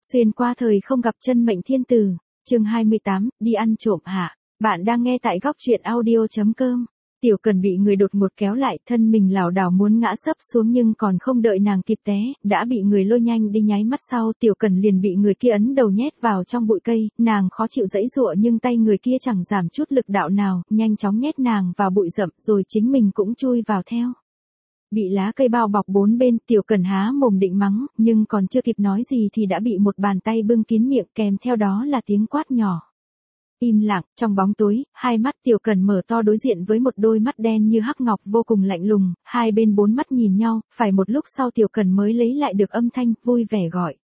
Xuyên qua thời không gặp chân mệnh thiên tử, chương 28, đi ăn trộm hả? Bạn đang nghe tại góc truyện audio.com. Tiểu Cần bị người đột ngột kéo lại, thân mình lảo đảo muốn ngã sấp xuống nhưng còn không đợi nàng kịp té, đã bị người lôi nhanh đi. Nháy mắt sau, Tiểu Cần liền bị người kia ấn đầu nhét vào trong bụi cây, nàng khó chịu giãy giụa nhưng tay người kia chẳng giảm chút lực đạo nào, nhanh chóng nhét nàng vào bụi rậm rồi chính mình cũng chui vào theo. Bị lá cây bao bọc bốn bên, Tiểu Cần há mồm định mắng, nhưng còn chưa kịp nói gì thì đã bị một bàn tay bưng kín miệng, kèm theo đó là tiếng quát nhỏ. Im lặng, trong bóng tối, hai mắt Tiểu Cần mở to đối diện với một đôi mắt đen như hắc ngọc vô cùng lạnh lùng, hai bên bốn mắt nhìn nhau, phải một lúc sau Tiểu Cần mới lấy lại được âm thanh, vui vẻ gọi.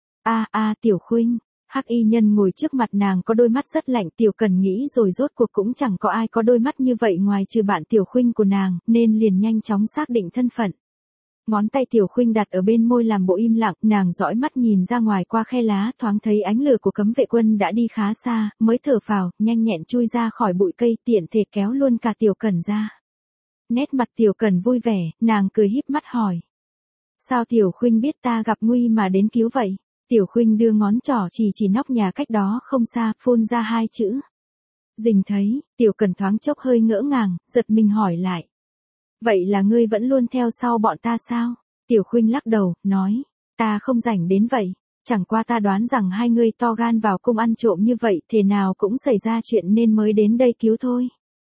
A Tiểu Khuynh. Hắc y nhân ngồi trước mặt nàng có đôi mắt rất lạnh, Tiểu Cần nghĩ rồi rốt cuộc cũng chẳng có ai có đôi mắt như vậy ngoài trừ bạn Tiểu Khuynh của nàng, nên liền nhanh chóng xác định thân phận. Ngón tay Tiểu Khuynh đặt ở bên môi làm bộ im lặng, nàng dõi mắt nhìn ra ngoài qua khe lá, thoáng thấy ánh lửa của cấm vệ quân đã đi khá xa, mới thở phào, nhanh nhẹn chui ra khỏi bụi cây, tiện thể kéo luôn cả Tiểu Cần ra. Nét mặt Tiểu Cần vui vẻ, nàng cười híp mắt hỏi. Sao Tiểu Khuynh biết ta gặp nguy mà đến cứu vậy? Tiểu Khuynh đưa ngón trỏ chỉ nóc nhà cách đó không xa, phun ra hai chữ. Dình thấy, Tiểu Cần thoáng chốc hơi ngỡ ngàng, giật mình hỏi lại. Vậy là ngươi vẫn luôn theo sau bọn ta sao? Tiểu Khuynh lắc đầu, nói. Ta không rảnh đến vậy. Chẳng qua ta đoán rằng hai ngươi to gan vào cung ăn trộm như vậy, thế nào cũng xảy ra chuyện nên mới đến đây cứu thôi.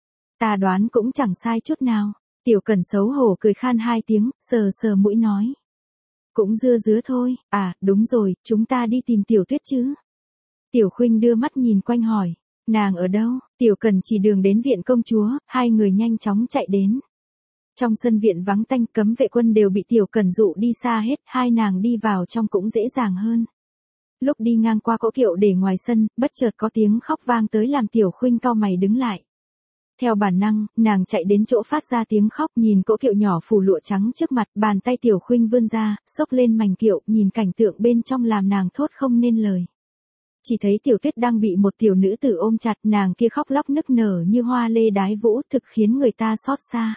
Ta đoán cũng chẳng sai chút nào. Tiểu Cần xấu hổ cười khan hai tiếng, sờ mũi nói. Cũng dưa dứa thôi, đúng rồi, chúng ta đi tìm Tiểu Tuyết chứ. Tiểu Khuynh đưa mắt nhìn quanh hỏi, nàng ở đâu? Tiểu Cần chỉ đường đến viện công chúa, hai người nhanh chóng chạy đến. Trong sân viện vắng tanh, cấm vệ quân đều bị Tiểu Cần dụ đi xa hết, hai nàng đi vào trong cũng dễ dàng hơn. Lúc đi ngang qua cỗ kiệu để ngoài sân, bất chợt có tiếng khóc vang tới làm Tiểu Khuynh cau mày đứng lại. Theo bản năng, nàng chạy đến chỗ phát ra tiếng khóc, nhìn cỗ kiệu nhỏ phủ lụa trắng trước mặt, bàn tay Tiểu Khuynh vươn ra, xốc lên mành kiệu, nhìn cảnh tượng bên trong làm nàng thốt không nên lời. Chỉ thấy Tiểu Tuyết đang bị một tiểu nữ tử ôm chặt, nàng kia khóc lóc nức nở như hoa lê đái vũ, thực khiến người ta xót xa.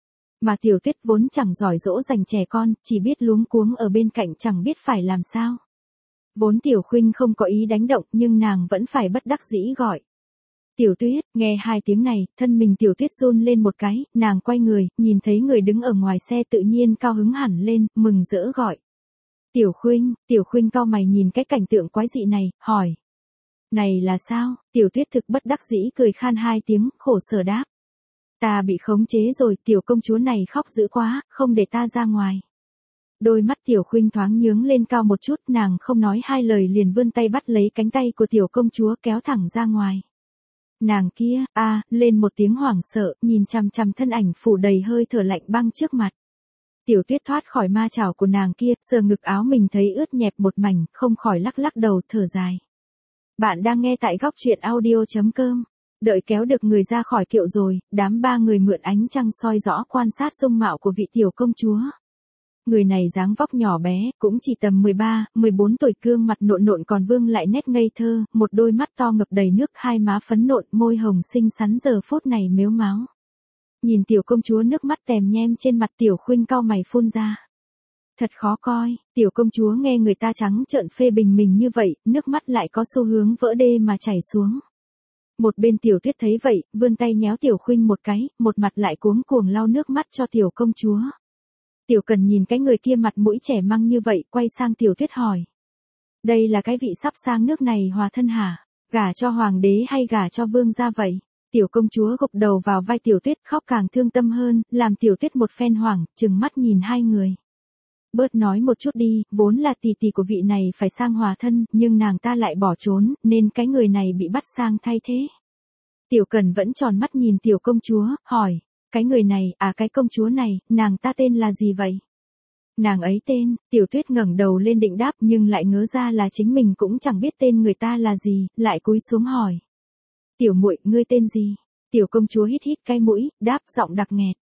Mà Tiểu Tuyết vốn chẳng giỏi dỗ dành trẻ con, chỉ biết luống cuống ở bên cạnh chẳng biết phải làm sao. Vốn Tiểu Khuynh không có ý đánh động nhưng nàng vẫn phải bất đắc dĩ gọi. Tiểu Tuyết, nghe hai tiếng này, thân mình Tiểu Tuyết run lên một cái, nàng quay người, nhìn thấy người đứng ở ngoài xe tự nhiên cao hứng hẳn lên, mừng rỡ gọi. Tiểu Khuynh cau mày nhìn cái cảnh tượng quái dị này, hỏi. Này là sao? Tiểu Tuyết thực bất đắc dĩ cười khan hai tiếng, khổ sở đáp. Ta bị khống chế rồi, tiểu công chúa này khóc dữ quá, không để ta ra ngoài. Đôi mắt Tiểu Khuynh thoáng nhướng lên cao một chút, nàng không nói hai lời liền vươn tay bắt lấy cánh tay của tiểu công chúa kéo thẳng ra ngoài. Nàng kia, lên một tiếng hoảng sợ, nhìn chằm chằm thân ảnh phủ đầy hơi thở lạnh băng trước mặt. Tiểu Tuyết thoát khỏi ma chảo của nàng kia, sờ ngực áo mình thấy ướt nhẹp một mảnh, không khỏi lắc đầu thở dài. Bạn đang nghe tại góc truyện audio.com. Đợi kéo được người ra khỏi kiệu rồi, đám ba người mượn ánh trăng soi rõ quan sát dung mạo của vị tiểu công chúa. Người này dáng vóc nhỏ bé, cũng chỉ tầm 13, 14 tuổi, gương mặt nộn còn vương lại nét ngây thơ, một đôi mắt to ngập đầy nước, hai má phấn nộn, môi hồng xinh xắn giờ phút này mếu máo. Nhìn tiểu công chúa nước mắt tèm nhem trên mặt, Tiểu Khuynh cau mày phun ra. Thật khó coi, tiểu công chúa nghe người ta trắng trợn phê bình mình như vậy, nước mắt lại có xu hướng vỡ đê mà chảy xuống. Một bên Tiểu Tuyết thấy vậy, vươn tay nhéo Tiểu Khuynh một cái, một mặt lại cuống cuồng lau nước mắt cho tiểu công chúa. Tiểu Cần nhìn cái người kia mặt mũi trẻ măng như vậy, quay sang Tiểu Tuyết hỏi. Đây là cái vị sắp sang nước này hòa thân hả? Gả cho hoàng đế hay gả cho vương gia vậy? Tiểu công chúa gục đầu vào vai Tiểu Tuyết, khóc càng thương tâm hơn, làm Tiểu Tuyết một phen hoảng, trừng mắt nhìn hai người. Bớt nói một chút đi, vốn là tỷ tỷ của vị này phải sang hòa thân, nhưng nàng ta lại bỏ trốn, nên cái người này bị bắt sang thay thế. Tiểu Cần vẫn tròn mắt nhìn tiểu công chúa, hỏi, cái người này, cái công chúa này, nàng ta tên là gì vậy? Nàng ấy tên, Tiểu Tuyết ngẩng đầu lên định đáp nhưng lại ngớ ra là chính mình cũng chẳng biết tên người ta là gì, lại cúi xuống hỏi. Tiểu muội, ngươi tên gì? Tiểu công chúa hít cái mũi, đáp giọng đặc nghẹt.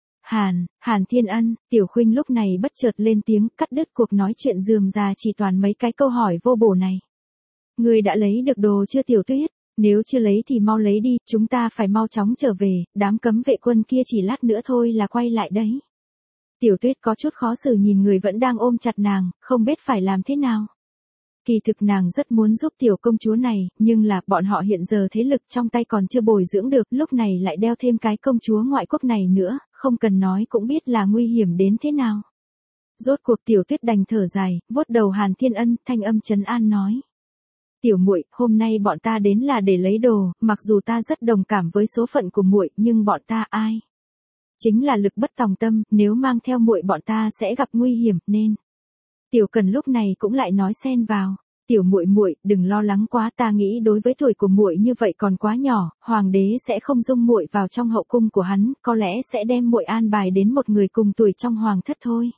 Hàn Thiên Ân. Tiểu Khuynh lúc này bất chợt lên tiếng, cắt đứt cuộc nói chuyện rườm rà chỉ toàn mấy cái câu hỏi vô bổ này. Ngươi đã lấy được đồ chưa Tiểu Tuyết? Nếu chưa lấy thì mau lấy đi, chúng ta phải mau chóng trở về, đám cấm vệ quân kia chỉ lát nữa thôi là quay lại đấy. Tiểu Tuyết có chút khó xử nhìn người vẫn đang ôm chặt nàng, không biết phải làm thế nào. Kỳ thực nàng rất muốn giúp tiểu công chúa này, nhưng là bọn họ hiện giờ thế lực trong tay còn chưa bồi dưỡng được, lúc này lại đeo thêm cái công chúa ngoại quốc này nữa, không cần nói cũng biết là nguy hiểm đến thế nào. Rốt cuộc Tiểu Tuyết đành thở dài, vuốt đầu Hàn Thiên Ân, thanh âm trấn an nói. Tiểu muội, hôm nay bọn ta đến là để lấy đồ, mặc dù ta rất đồng cảm với số phận của muội, nhưng bọn ta ai? Chính là lực bất tòng tâm, nếu mang theo muội bọn ta sẽ gặp nguy hiểm, nên. Tiểu Cần lúc này cũng lại nói xen vào. Tiểu muội muội, đừng lo lắng quá, ta nghĩ đối với tuổi của muội như vậy còn quá nhỏ, hoàng đế sẽ không dung muội vào trong hậu cung của hắn, có lẽ sẽ đem muội an bài đến một người cùng tuổi trong hoàng thất thôi.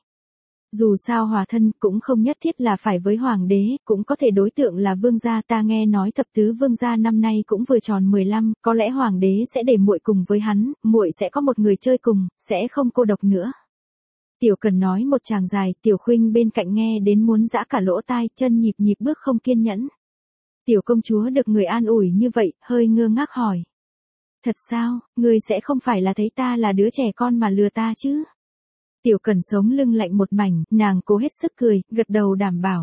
Dù sao hòa thân cũng không nhất thiết là phải với hoàng đế, cũng có thể đối tượng là vương gia, ta nghe nói thập tứ vương gia năm nay cũng vừa tròn 15, có lẽ hoàng đế sẽ để muội cùng với hắn, muội sẽ có một người chơi cùng, sẽ không cô độc nữa. Tiểu Cần nói một tràng dài, Tiểu Khuynh bên cạnh nghe đến muốn giã cả lỗ tai, chân nhịp nhịp bước không kiên nhẫn. Tiểu công chúa được người an ủi như vậy, hơi ngơ ngác hỏi. Thật sao, ngươi sẽ không phải là thấy ta là đứa trẻ con mà lừa ta chứ? Tiểu Cần sống lưng lạnh một mảnh, nàng cố hết sức cười, gật đầu đảm bảo.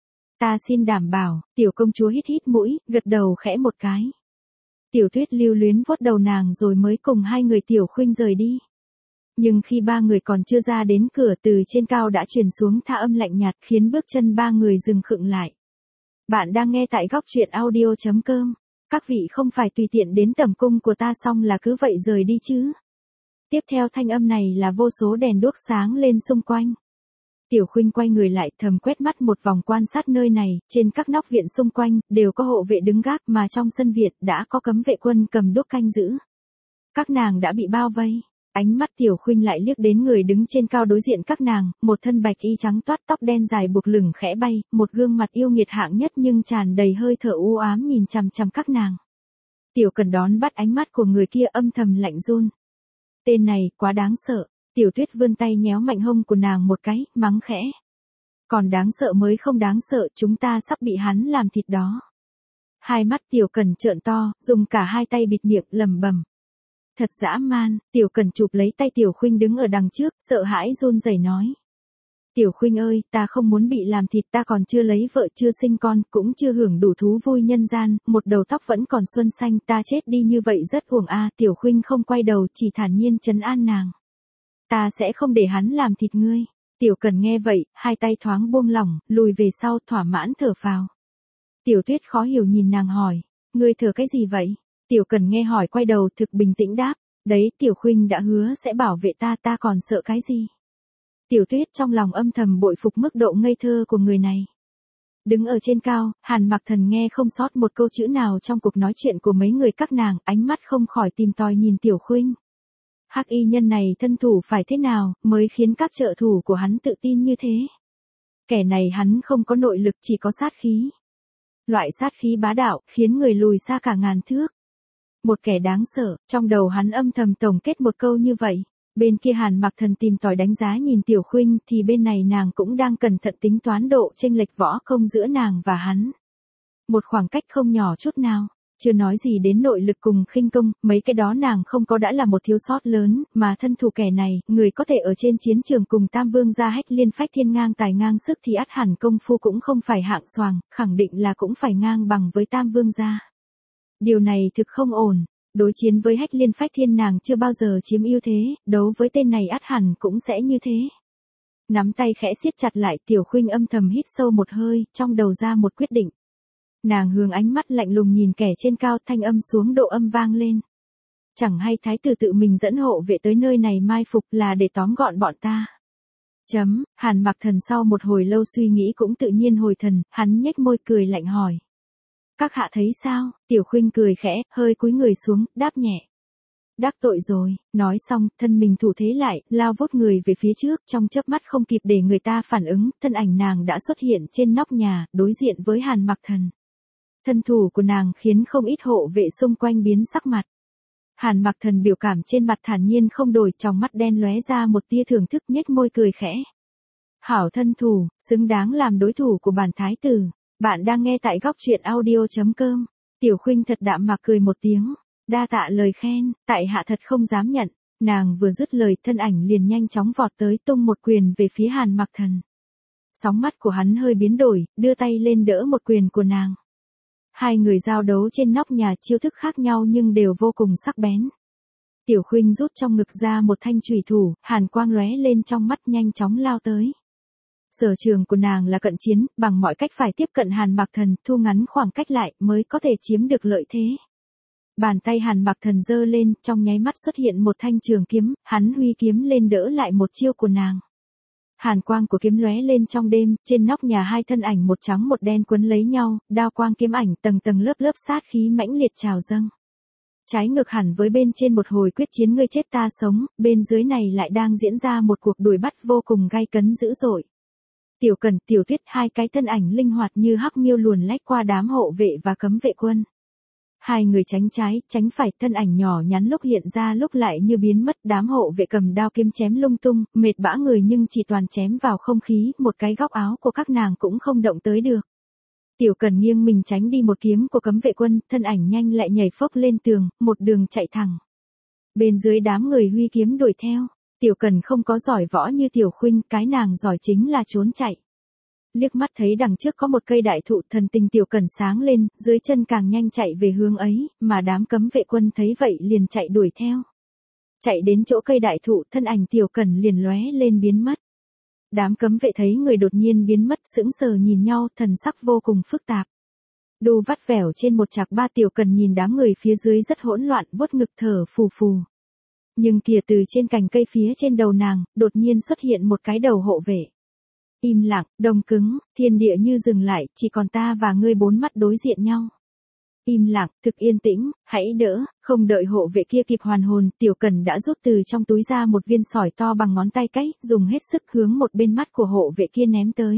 Ta xin đảm bảo, tiểu công chúa hít hít mũi, gật đầu khẽ một cái. Tiểu Tuyết lưu luyến vuốt đầu nàng rồi mới cùng hai người Tiểu Khuynh rời đi. Nhưng khi ba người còn chưa ra đến cửa, từ trên cao đã truyền xuống tha âm lạnh nhạt, khiến bước chân ba người dừng khựng lại. Bạn đang nghe tại góc truyện audio.com. Các vị không phải tùy tiện đến tẩm cung của ta xong là cứ vậy rời đi chứ? Tiếp theo thanh âm này là vô số đèn đuốc sáng lên xung quanh. Tiểu Khuynh quay người lại, thầm quét mắt một vòng quan sát nơi này, trên các nóc viện xung quanh đều có hộ vệ đứng gác, mà trong sân viện đã có cấm vệ quân cầm đuốc canh giữ. Các nàng đã bị bao vây. Ánh mắt Tiểu Khuynh lại liếc đến người đứng trên cao đối diện các nàng, một thân bạch y trắng toát, tóc đen dài buộc lửng khẽ bay, một gương mặt yêu nghiệt hạng nhất nhưng tràn đầy hơi thở u ám nhìn chằm chằm các nàng. Tiểu Cần đón bắt ánh mắt của người kia, âm thầm lạnh run. Tên này quá đáng sợ. Tiểu Tuyết vươn tay nhéo mạnh hông của nàng một cái, mắng khẽ. Còn đáng sợ mới không đáng sợ, chúng ta sắp bị hắn làm thịt đó. Hai mắt Tiểu Cần trợn to, dùng cả hai tay bịt miệng, lẩm bẩm. Thật dã man. Tiểu Cần chụp lấy tay Tiểu Khuynh đứng ở đằng trước, sợ hãi run rẩy nói. Tiểu Khuynh ơi, ta không muốn bị làm thịt, ta còn chưa lấy vợ, chưa sinh con, cũng chưa hưởng đủ thú vui nhân gian, một đầu tóc vẫn còn xuân xanh, ta chết đi như vậy rất uổng a. Tiểu Khuynh không quay đầu, chỉ thản nhiên trấn an nàng. Ta sẽ không để hắn làm thịt ngươi. Tiểu Cần nghe vậy, hai tay thoáng buông lỏng, lùi về sau, thỏa mãn thở phào. Tiểu Tuyết khó hiểu nhìn nàng hỏi, ngươi thở cái gì vậy? Tiểu Cần nghe hỏi quay đầu, thực bình tĩnh đáp, đấy, Tiểu Khuynh đã hứa sẽ bảo vệ ta, ta còn sợ cái gì? Tiểu Tuyết trong lòng âm thầm bội phục mức độ ngây thơ của người này. Đứng ở trên cao, Hàn Mặc Thần nghe không sót một câu chữ nào trong cuộc nói chuyện của mấy người các nàng, ánh mắt không khỏi tìm tòi nhìn Tiểu Khuynh. Hắc y nhân này thân thủ phải thế nào, mới khiến các trợ thủ của hắn tự tin như thế? Kẻ này hắn không có nội lực, chỉ có sát khí. Loại sát khí bá đạo, khiến người lùi xa cả ngàn thước. Một kẻ đáng sợ, trong đầu hắn âm thầm tổng kết một câu như vậy. Bên kia Hàn Mặc Thần tìm tòi đánh giá nhìn Tiểu Khuynh, thì bên này nàng cũng đang cẩn thận tính toán độ chênh lệch võ công giữa nàng và hắn. Một khoảng cách không nhỏ chút nào, chưa nói gì đến nội lực cùng khinh công, mấy cái đó nàng không có đã là một thiếu sót lớn, mà thân thủ kẻ này, người có thể ở trên chiến trường cùng Tam Vương gia Hách Liên Phách Thiên ngang tài ngang sức thì ắt hẳn công phu cũng không phải hạng xoàng, khẳng định là cũng phải ngang bằng với Tam Vương gia. Điều này thực không ổn. Đối chiến với Hách Liên Phách Thiên nàng chưa bao giờ chiếm ưu thế, đấu với tên này ắt hẳn cũng sẽ như thế. Nắm tay khẽ siết chặt lại, Tiểu Khuynh âm thầm hít sâu một hơi, trong đầu ra một quyết định. Nàng hướng ánh mắt lạnh lùng nhìn kẻ trên cao, thanh âm xuống độ âm vang lên. Chẳng hay thái tử tự mình dẫn hộ vệ tới nơi này mai phục là để tóm gọn bọn ta. Hàn Mặc Thần sau một hồi lâu suy nghĩ cũng tự nhiên hồi thần, hắn nhếch môi cười lạnh hỏi. Các hạ thấy sao? Tiểu Khuynh cười khẽ, hơi cúi người xuống, đáp nhẹ. Đắc tội rồi, nói xong, thân mình thủ thế lại, lao vút người về phía trước, trong chớp mắt không kịp để người ta phản ứng, thân ảnh nàng đã xuất hiện trên nóc nhà, đối diện với Hàn Mặc Thần. Thân thủ của nàng khiến không ít hộ vệ xung quanh biến sắc mặt. Hàn Mặc Thần biểu cảm trên mặt thản nhiên không đổi, trong mắt đen lóe ra một tia thưởng thức, nhếch môi cười khẽ. Hảo thân thủ, xứng đáng làm đối thủ của bản thái tử. Bạn đang nghe tại góc truyện audio.com. Tiểu Khuynh thật đạm mạc cười một tiếng. Đa tạ lời khen, tại hạ thật không dám nhận. Nàng vừa dứt lời, thân ảnh liền nhanh chóng vọt tới, tung một quyền về phía Hàn Mặc Thần. Sóng mắt của hắn hơi biến đổi, đưa tay lên đỡ một quyền của nàng. Hai người giao đấu trên nóc nhà, chiêu thức khác nhau nhưng đều vô cùng sắc bén. Tiểu Khuynh rút trong ngực ra một thanh chùy thủ, hàn quang lóe lên trong mắt, nhanh chóng lao tới. Sở trường của nàng là cận chiến, bằng mọi cách phải tiếp cận Hàn Mặc Thần, thu ngắn khoảng cách lại mới có thể chiếm được lợi thế. Bàn tay Hàn Mặc Thần giơ lên, trong nháy mắt xuất hiện một thanh trường kiếm, hắn huy kiếm lên đỡ lại một chiêu của nàng. Hàn quang của kiếm lóe lên trong đêm, trên nóc nhà hai thân ảnh một trắng một đen quấn lấy nhau, đao quang kiếm ảnh tầng tầng lớp lớp sát khí mãnh liệt trào dâng. Trái ngược hẳn với bên trên một hồi quyết chiến ngươi chết ta sống, bên dưới này lại đang diễn ra một cuộc đuổi bắt vô cùng gay cấn dữ dội. Tiểu Cần, Tiểu Tuyết, hai cái thân ảnh linh hoạt như hắc miêu luồn lách qua đám hộ vệ và cấm vệ quân. Hai người tránh trái, tránh phải, thân ảnh nhỏ nhắn lúc hiện ra lúc lại như biến mất, đám hộ vệ cầm đao kiếm chém lung tung, mệt bã người nhưng chỉ toàn chém vào không khí, một cái góc áo của các nàng cũng không động tới được. Tiểu Cần nghiêng mình tránh đi một kiếm của cấm vệ quân, thân ảnh nhanh lại nhảy phốc lên tường, một đường chạy thẳng. Bên dưới đám người huy kiếm đuổi theo. Tiểu Cần không có giỏi võ như Tiểu Khuynh, cái nàng giỏi chính là trốn chạy. Liếc mắt thấy đằng trước có một cây đại thụ, thần tình Tiểu Cần sáng lên, dưới chân càng nhanh chạy về hướng ấy, mà đám cấm vệ quân thấy vậy liền chạy đuổi theo. Chạy đến chỗ cây đại thụ, thân ảnh Tiểu Cần liền lóe lên biến mất. Đám cấm vệ thấy người đột nhiên biến mất, sững sờ nhìn nhau, thần sắc vô cùng phức tạp. Đu vắt vẻo trên một chạc ba, Tiểu Cần nhìn đám người phía dưới rất hỗn loạn, vuốt ngực thở phù phù. Nhưng kìa, từ trên cành cây phía trên đầu nàng, đột nhiên xuất hiện một cái đầu hộ vệ. Im lặng, đông cứng, thiên địa như dừng lại, chỉ còn ta và ngươi bốn mắt đối diện nhau. Im lặng, thực yên tĩnh, hãy đỡ, không đợi hộ vệ kia kịp hoàn hồn, Tiểu Cần đã rút từ trong túi ra một viên sỏi to bằng ngón tay cái, dùng hết sức hướng một bên mắt của hộ vệ kia ném tới.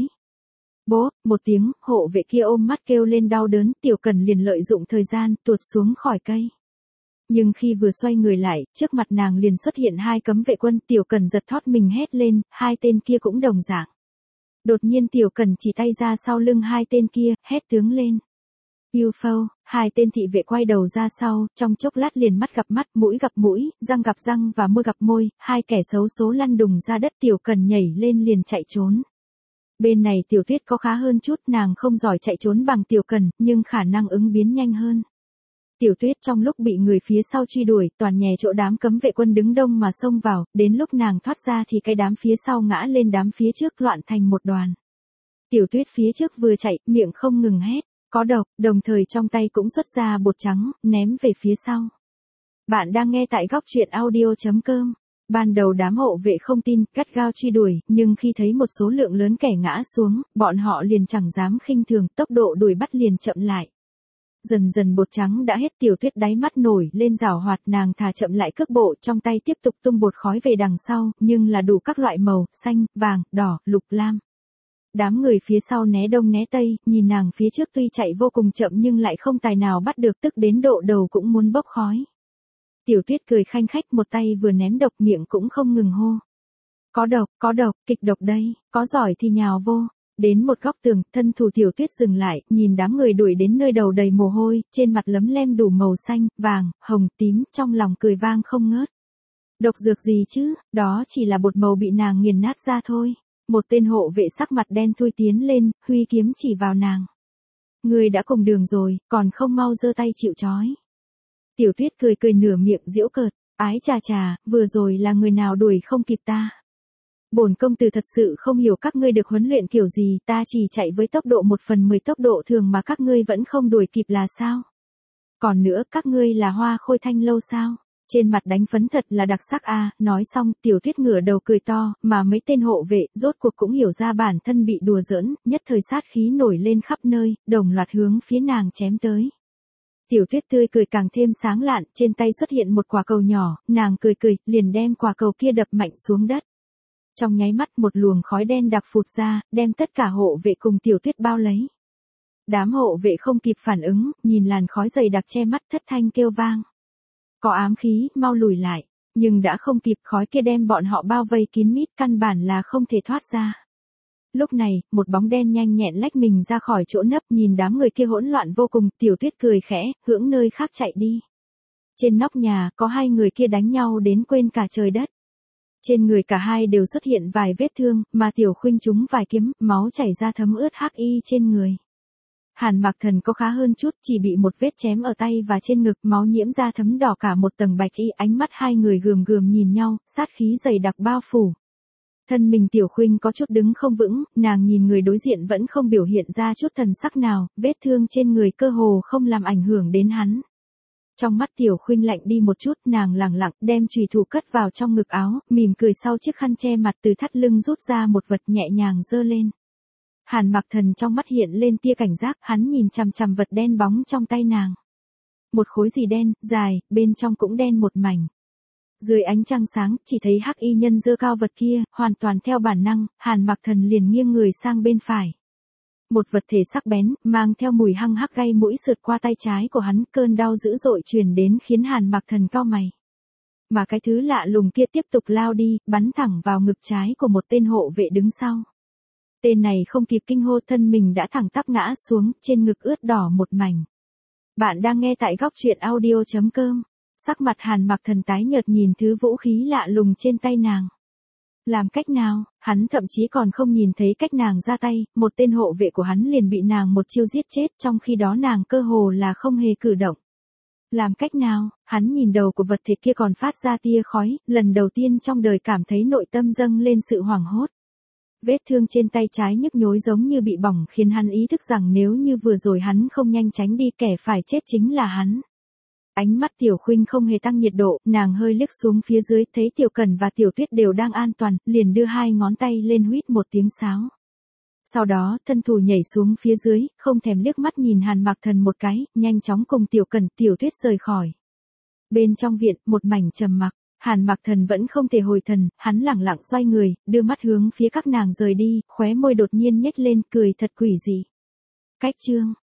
Bố, một tiếng, hộ vệ kia ôm mắt kêu lên đau đớn, Tiểu Cần liền lợi dụng thời gian, tuột xuống khỏi cây. Nhưng khi vừa xoay người lại, trước mặt nàng liền xuất hiện hai cấm vệ quân, Tiểu Cần giật thót mình hét lên, hai tên kia cũng đồng dạng. Đột nhiên Tiểu Cần chỉ tay ra sau lưng hai tên kia, hét tướng lên. UFO, hai tên thị vệ quay đầu ra sau, trong chốc lát liền mắt gặp mắt, mũi gặp mũi, răng gặp răng và môi gặp môi, hai kẻ xấu số lăn đùng ra đất, Tiểu Cần nhảy lên liền chạy trốn. Bên này Tiểu Tuyết có khá hơn chút, nàng không giỏi chạy trốn bằng Tiểu Cần, nhưng khả năng ứng biến nhanh hơn. Tiểu Tuyết trong lúc bị người phía sau truy đuổi, toàn nhè chỗ đám cấm vệ quân đứng đông mà xông vào, đến lúc nàng thoát ra thì cái đám phía sau ngã lên đám phía trước, loạn thành một đoàn. Tiểu Tuyết phía trước vừa chạy, miệng không ngừng hét, có độc, đồng thời trong tay cũng xuất ra bột trắng, ném về phía sau. Bạn đang nghe tại góc truyện audio.com. Ban đầu đám hộ vệ không tin, gắt gao truy đuổi, nhưng khi thấy một số lượng lớn kẻ ngã xuống, bọn họ liền chẳng dám khinh thường, tốc độ đuổi bắt liền chậm lại. Dần dần bột trắng đã hết, Tiểu Tuyết đáy mắt nổi lên giảo hoạt, nàng thả chậm lại cước bộ, trong tay tiếp tục tung bột khói về đằng sau, nhưng là đủ các loại màu, xanh, vàng, đỏ, lục lam. Đám người phía sau né đông né tây, nhìn nàng phía trước tuy chạy vô cùng chậm nhưng lại không tài nào bắt được, tức đến độ đầu cũng muốn bốc khói. Tiểu Tuyết cười khanh khách, một tay vừa ném độc, miệng cũng không ngừng hô. Có độc, kịch độc đây, có giỏi thì nhào vô. Đến một góc tường, thân thủ Tiểu Tuyết dừng lại, nhìn đám người đuổi đến nơi đầu đầy mồ hôi, trên mặt lấm lem đủ màu xanh, vàng, hồng, tím, trong lòng cười vang không ngớt. Độc dược gì chứ, đó chỉ là bột màu bị nàng nghiền nát ra thôi. Một tên hộ vệ sắc mặt đen thui tiến lên, huy kiếm chỉ vào nàng. Người đã cùng đường rồi, còn không mau giơ tay chịu trói. Tiểu Tuyết cười cười nửa miệng giễu cợt, ái chà chà, vừa rồi là người nào đuổi không kịp ta. Bổn công tử thật sự không hiểu các ngươi được huấn luyện kiểu gì, ta chỉ chạy với tốc độ 1/10 tốc độ thường mà các ngươi vẫn không đuổi kịp là sao? Còn nữa, các ngươi là Hoa Khôi Thanh Lâu sao? Trên mặt đánh phấn thật là đặc sắc a. Nói xong, Tiểu Tuyết ngửa đầu cười to, mà mấy tên hộ vệ, rốt cuộc cũng hiểu ra bản thân bị đùa giỡn, nhất thời sát khí nổi lên khắp nơi, đồng loạt hướng phía nàng chém tới. Tiểu Tuyết tươi cười càng thêm sáng lạn, trên tay xuất hiện một quả cầu nhỏ, nàng cười cười, liền đem quả cầu kia đập mạnh xuống đất. Trong nháy mắt một luồng khói đen đặc phụt ra, đem tất cả hộ vệ cùng Tiểu Tuyết bao lấy. Đám hộ vệ không kịp phản ứng, nhìn làn khói dày đặc che mắt, thất thanh kêu vang. Có ám khí, mau lùi lại, nhưng đã không kịp, khói kia đem bọn họ bao vây kín mít, căn bản là không thể thoát ra. Lúc này, một bóng đen nhanh nhẹn lách mình ra khỏi chỗ nấp, nhìn đám người kia hỗn loạn vô cùng, Tiểu Tuyết cười khẽ, hướng nơi khác chạy đi. Trên nóc nhà, có hai người kia đánh nhau đến quên cả trời đất. Trên người cả hai đều xuất hiện vài vết thương, mà Tiểu Khuynh trúng vài kiếm, máu chảy ra thấm ướt hắc y trên người. Hàn Mặc Thần có khá hơn chút, chỉ bị một vết chém ở tay và trên ngực, máu nhiễm ra thấm đỏ cả một tầng bạch y, ánh mắt hai người gườm gườm nhìn nhau, sát khí dày đặc bao phủ. Thân mình Tiểu Khuynh có chút đứng không vững, nàng nhìn người đối diện vẫn không biểu hiện ra chút thần sắc nào, vết thương trên người cơ hồ không làm ảnh hưởng đến hắn. Trong mắt Tiểu Khuynh lạnh đi một chút, nàng lẳng lặng đem chùy thủ cất vào trong ngực áo, mỉm cười sau chiếc khăn che mặt từ thắt lưng rút ra một vật nhẹ nhàng giơ lên. Hàn Mặc Thần trong mắt hiện lên tia cảnh giác, hắn nhìn chằm chằm vật đen bóng trong tay nàng. Một khối gì đen, dài, bên trong cũng đen một mảnh. Dưới ánh trăng sáng, chỉ thấy hắc y nhân giơ cao vật kia, hoàn toàn theo bản năng, Hàn Mặc Thần liền nghiêng người sang bên phải. Một vật thể sắc bén, mang theo mùi hăng hắc gây mũi sượt qua tay trái của hắn, cơn đau dữ dội truyền đến khiến Hàn Mặc Thần cau mày. Mà cái thứ lạ lùng kia tiếp tục lao đi, bắn thẳng vào ngực trái của một tên hộ vệ đứng sau. Tên này không kịp kinh hô, thân mình đã thẳng tắp ngã xuống, trên ngực ướt đỏ một mảnh. Bạn đang nghe tại góc truyện audio.com. Sắc mặt Hàn Mặc Thần tái nhợt nhìn thứ vũ khí lạ lùng trên tay nàng. Làm cách nào, hắn thậm chí còn không nhìn thấy cách nàng ra tay, một tên hộ vệ của hắn liền bị nàng một chiêu giết chết, trong khi đó nàng cơ hồ là không hề cử động. Làm cách nào, hắn nhìn đầu của vật thể kia còn phát ra tia khói, lần đầu tiên trong đời cảm thấy nội tâm dâng lên sự hoảng hốt. Vết thương trên tay trái nhức nhối giống như bị bỏng khiến hắn ý thức rằng nếu như vừa rồi hắn không nhanh tránh đi, kẻ phải chết chính là hắn. Ánh mắt Tiểu Khuynh không hề tăng nhiệt độ, nàng hơi liếc xuống phía dưới, thấy Tiểu Cẩn và Tiểu Tuyết đều đang an toàn, liền đưa hai ngón tay lên huýt một tiếng sáo. Sau đó, thân thủ nhảy xuống phía dưới, không thèm liếc mắt nhìn Hàn Mặc Thần một cái, nhanh chóng cùng Tiểu Cẩn, Tiểu Tuyết rời khỏi. Bên trong viện, một mảnh trầm mặc, Hàn Mặc Thần vẫn không thể hồi thần, hắn lẳng lặng xoay người, đưa mắt hướng phía các nàng rời đi, khóe môi đột nhiên nhếch lên, cười thật quỷ dị. Cách chương